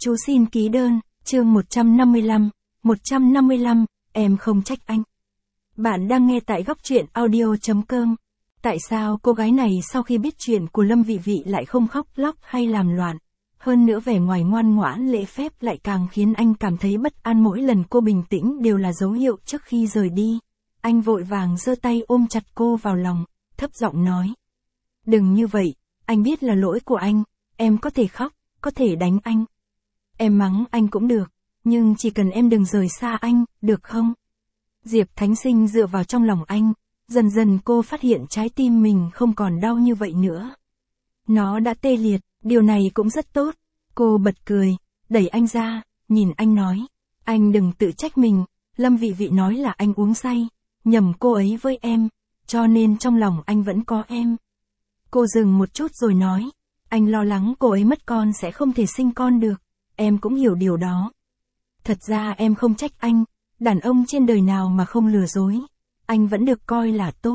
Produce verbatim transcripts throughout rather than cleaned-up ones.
Chú xin ký đơn, chương một trăm năm mươi lăm, một trăm năm mươi lăm, em không trách anh. Bạn đang nghe tại góc truyện audio chấm com. Tại sao cô gái này sau khi biết chuyện của Lâm Vị Vị lại không khóc lóc hay làm loạn? Hơn nữa vẻ ngoài ngoan ngoãn lễ phép lại càng khiến anh cảm thấy bất an, mỗi lần cô bình tĩnh đều là dấu hiệu trước khi rời đi. Anh vội vàng giơ tay ôm chặt cô vào lòng, thấp giọng nói. Đừng như vậy, anh biết là lỗi của anh, em có thể khóc, có thể đánh anh. Em mắng anh cũng được, nhưng chỉ cần em đừng rời xa anh, được không? Diệp Thánh Sinh dựa vào trong lòng anh, dần dần cô phát hiện trái tim mình không còn đau như vậy nữa. Nó đã tê liệt, điều này cũng rất tốt. Cô bật cười, đẩy anh ra, nhìn anh nói. Anh đừng tự trách mình, Lâm Vị Vị nói là anh uống say, nhầm cô ấy với em, cho nên trong lòng anh vẫn có em. Cô dừng một chút rồi nói, anh lo lắng cô ấy mất con sẽ không thể sinh con được, em cũng hiểu điều đó. Thật ra em không trách anh, đàn ông trên đời nào mà không lừa dối, anh vẫn được coi là tốt.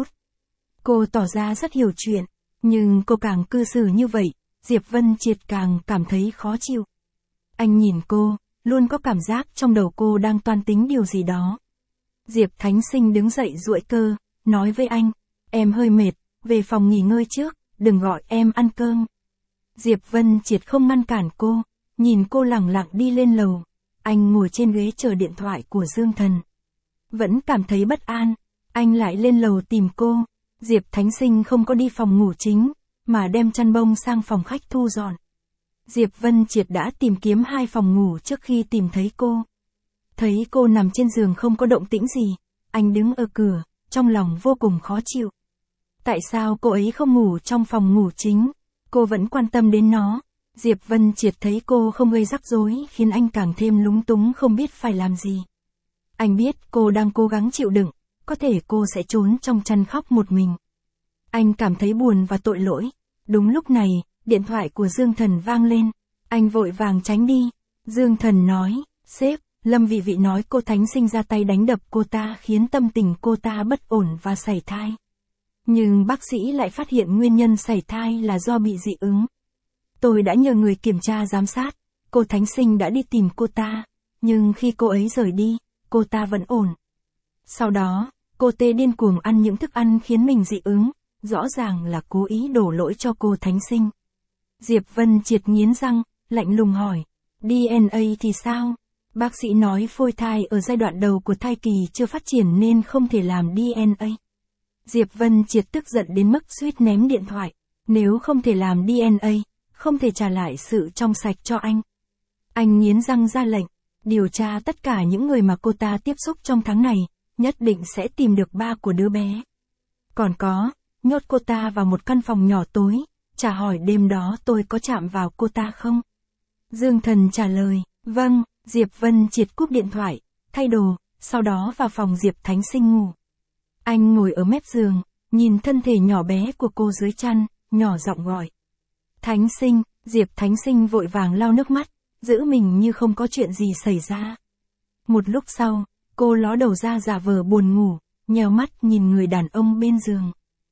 Cô tỏ ra rất hiểu chuyện, nhưng cô càng cư xử như vậy, Diệp Vân Triệt càng cảm thấy khó chịu. Anh nhìn cô, luôn có cảm giác trong đầu cô đang toan tính điều gì đó. Diệp Thánh Sinh đứng dậy duỗi cơ, nói với anh, em hơi mệt, về phòng nghỉ ngơi trước, đừng gọi em ăn cơm. Diệp Vân Triệt không ngăn cản cô, nhìn cô lẳng lặng đi lên lầu. Anh ngồi trên ghế chờ điện thoại của Dương Thần. Vẫn cảm thấy bất an, anh lại lên lầu tìm cô. Diệp Thánh Sinh không có đi phòng ngủ chính, mà đem chăn bông sang phòng khách thu dọn. Diệp Vân Triệt đã tìm kiếm hai phòng ngủ trước khi tìm thấy cô. Thấy cô nằm trên giường không có động tĩnh gì, anh đứng ở cửa, trong lòng vô cùng khó chịu. Tại sao cô ấy không ngủ trong phòng ngủ chính? Cô vẫn quan tâm đến nó. Diệp Vân Triệt thấy cô không gây rắc rối khiến anh càng thêm lúng túng không biết phải làm gì. Anh biết cô đang cố gắng chịu đựng, có thể cô sẽ trốn trong chăn khóc một mình. Anh cảm thấy buồn và tội lỗi. Đúng lúc này, điện thoại của Dương Thần vang lên. Anh vội vàng tránh đi. Dương Thần nói, sếp, Lâm Vị Vị nói cô Thánh Sinh ra tay đánh đập cô ta khiến tâm tình cô ta bất ổn và sảy thai. Nhưng bác sĩ lại phát hiện nguyên nhân sảy thai là do bị dị ứng. Tôi đã nhờ người kiểm tra giám sát, cô Thánh Sinh đã đi tìm cô ta, nhưng khi cô ấy rời đi, cô ta vẫn ổn. Sau đó, cô tê điên cuồng ăn những thức ăn khiến mình dị ứng, rõ ràng là cố ý đổ lỗi cho cô Thánh Sinh. Diệp Vân Triệt nghiến răng, lạnh lùng hỏi, đê en a thì sao? Bác sĩ nói phôi thai ở giai đoạn đầu của thai kỳ chưa phát triển nên không thể làm đê en a. Diệp Vân Triệt tức giận đến mức suýt ném điện thoại, nếu không thể làm đê en a, không thể trả lại sự trong sạch cho anh. Anh nghiến răng ra lệnh, điều tra tất cả những người mà cô ta tiếp xúc trong tháng này, nhất định sẽ tìm được ba của đứa bé. Còn có, nhốt cô ta vào một căn phòng nhỏ tối, trả hỏi đêm đó tôi có chạm vào cô ta không? Dương Thần trả lời, vâng. Diệp Vân Triệt cúp điện thoại, thay đồ, sau đó vào phòng Diệp Thánh Sinh ngủ. Anh ngồi ở mép giường, nhìn thân thể nhỏ bé của cô dưới chăn, nhỏ giọng gọi. Thánh Sinh, Diệp Thánh Sinh vội vàng lau nước mắt, giữ mình như không có chuyện gì xảy ra. Một lúc sau, cô ló đầu ra giả vờ buồn ngủ, nheo mắt nhìn người đàn ông bên giường.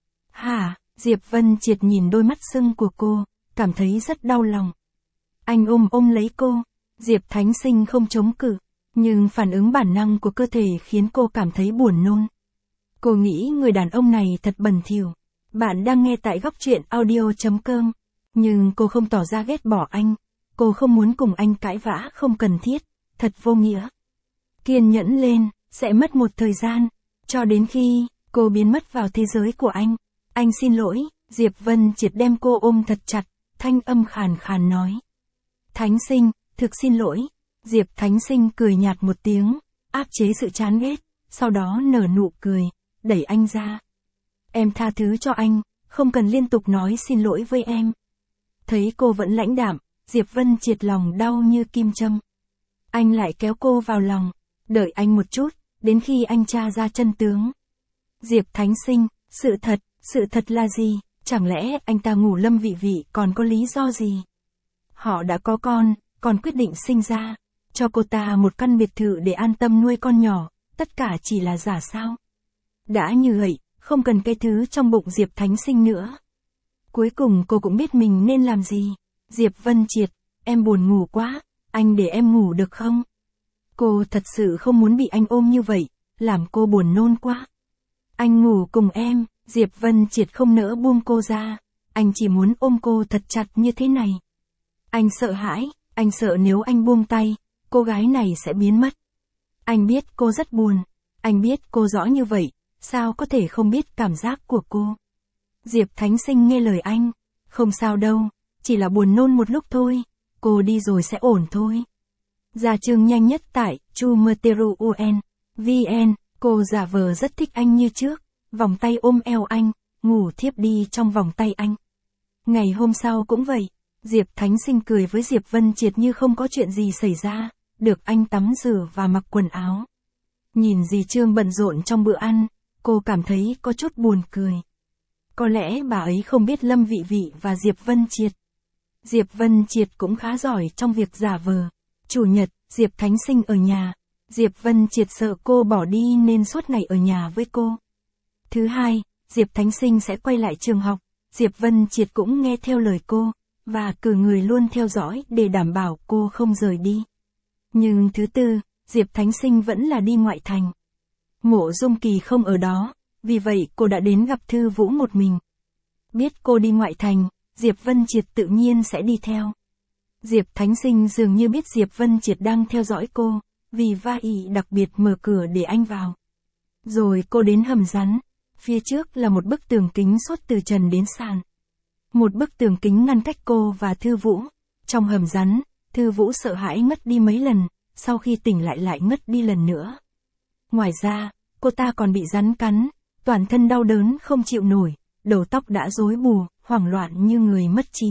Hả? Diệp Vân Triệt nhìn đôi mắt sưng của cô, cảm thấy rất đau lòng. Anh ôm ôm lấy cô, Diệp Thánh Sinh không chống cự, nhưng phản ứng bản năng của cơ thể khiến cô cảm thấy buồn nôn. Cô nghĩ người đàn ông này thật bẩn thỉu. Bạn đang nghe tại góc truyện audio chấm com. Nhưng cô không tỏ ra ghét bỏ anh, cô không muốn cùng anh cãi vã không cần thiết, thật vô nghĩa. Kiên nhẫn lên, sẽ mất một thời gian, cho đến khi cô biến mất vào thế giới của anh. Anh xin lỗi, Diệp Vân Triệt đem cô ôm thật chặt, thanh âm khàn khàn nói. Thánh Sinh, thực xin lỗi. Diệp Thánh Sinh cười nhạt một tiếng, áp chế sự chán ghét, sau đó nở nụ cười, đẩy anh ra. Em tha thứ cho anh, không cần liên tục nói xin lỗi với em. Thấy cô vẫn lãnh đạm, Diệp Vân Triệt lòng đau như kim châm. Anh lại kéo cô vào lòng, đợi anh một chút, đến khi anh tra ra chân tướng. Diệp Thánh Sinh, sự thật, sự thật là gì? Chẳng lẽ anh ta ngủ Lâm Vị Vị còn có lý do gì? Họ đã có con, còn quyết định sinh ra, cho cô ta một căn biệt thự để an tâm nuôi con nhỏ, tất cả chỉ là giả sao? Đã như vậy, không cần cái thứ trong bụng Diệp Thánh Sinh nữa. Cuối cùng cô cũng biết mình nên làm gì. Diệp Vân Triệt, em buồn ngủ quá, anh để em ngủ được không? Cô thật sự không muốn bị anh ôm như vậy, làm cô buồn nôn quá. Anh ngủ cùng em, Diệp Vân Triệt không nỡ buông cô ra, anh chỉ muốn ôm cô thật chặt như thế này. Anh sợ hãi, anh sợ nếu anh buông tay, cô gái này sẽ biến mất. Anh biết cô rất buồn, anh biết cô rõ như vậy, sao có thể không biết cảm giác của cô. Diệp Thánh Sinh nghe lời anh, không sao đâu, chỉ là buồn nôn một lúc thôi, cô đi rồi sẽ ổn thôi. Ra chương nhanh nhất tại chumeteru u en vn, cô giả vờ rất thích anh như trước, vòng tay ôm eo anh, ngủ thiếp đi trong vòng tay anh. Ngày hôm sau cũng vậy, Diệp Thánh Sinh cười với Diệp Vân Triệt như không có chuyện gì xảy ra, được anh tắm rửa và mặc quần áo. Nhìn dì Trương bận rộn trong bữa ăn, cô cảm thấy có chút buồn cười. Có lẽ bà ấy không biết Lâm Vị Vị và Diệp Vân Triệt. Diệp Vân Triệt cũng khá giỏi trong việc giả vờ. Chủ nhật, Diệp Thánh Sinh ở nhà. Diệp Vân Triệt sợ cô bỏ đi nên suốt ngày ở nhà với cô. Thứ hai, Diệp Thánh Sinh sẽ quay lại trường học. Diệp Vân Triệt cũng nghe theo lời cô, và cử người luôn theo dõi để đảm bảo cô không rời đi. Nhưng thứ tư, Diệp Thánh Sinh vẫn là đi ngoại thành. Mộ Dung Kỳ không ở đó, vì vậy cô đã đến gặp Thư Vũ một mình. Biết cô đi ngoại thành, Diệp Vân Triệt tự nhiên sẽ đi theo. Diệp Thánh Sinh dường như biết Diệp Vân Triệt đang theo dõi cô, vì vai đặc biệt mở cửa để anh vào. Rồi cô đến hầm rắn, phía trước là một bức tường kính suốt từ trần đến sàn. Một bức tường kính ngăn cách cô và Thư Vũ. Trong hầm rắn, Thư Vũ sợ hãi ngất đi mấy lần, sau khi tỉnh lại lại ngất đi lần nữa. Ngoài ra, cô ta còn bị rắn cắn, toàn thân đau đớn không chịu nổi, đầu tóc đã rối bù, hoảng loạn như người mất trí.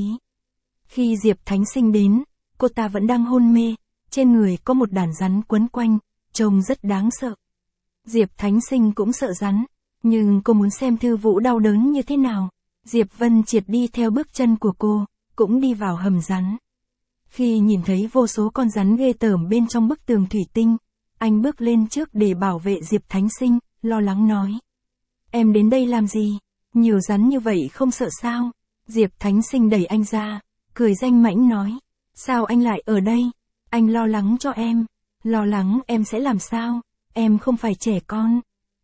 Khi Diệp Thánh Sinh đến, cô ta vẫn đang hôn mê, trên người có một đàn rắn quấn quanh, trông rất đáng sợ. Diệp Thánh Sinh cũng sợ rắn, nhưng cô muốn xem Thư Vũ đau đớn như thế nào. Diệp Vân Triệt đi theo bước chân của cô, cũng đi vào hầm rắn. Khi nhìn thấy vô số con rắn ghê tởm bên trong bức tường thủy tinh, anh bước lên trước để bảo vệ Diệp Thánh Sinh, lo lắng nói. Em đến đây làm gì? Nhiều rắn như vậy không sợ sao? Diệp Thánh Sinh đẩy anh ra, cười danh mãnh nói. Sao anh lại ở đây? Anh lo lắng cho em. Lo lắng em sẽ làm sao? Em không phải trẻ con.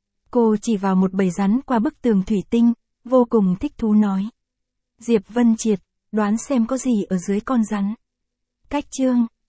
Cô chỉ vào một bầy rắn qua bức tường thủy tinh, vô cùng thích thú nói. Diệp Vân Triệt, đoán xem có gì ở dưới con rắn. Cách chương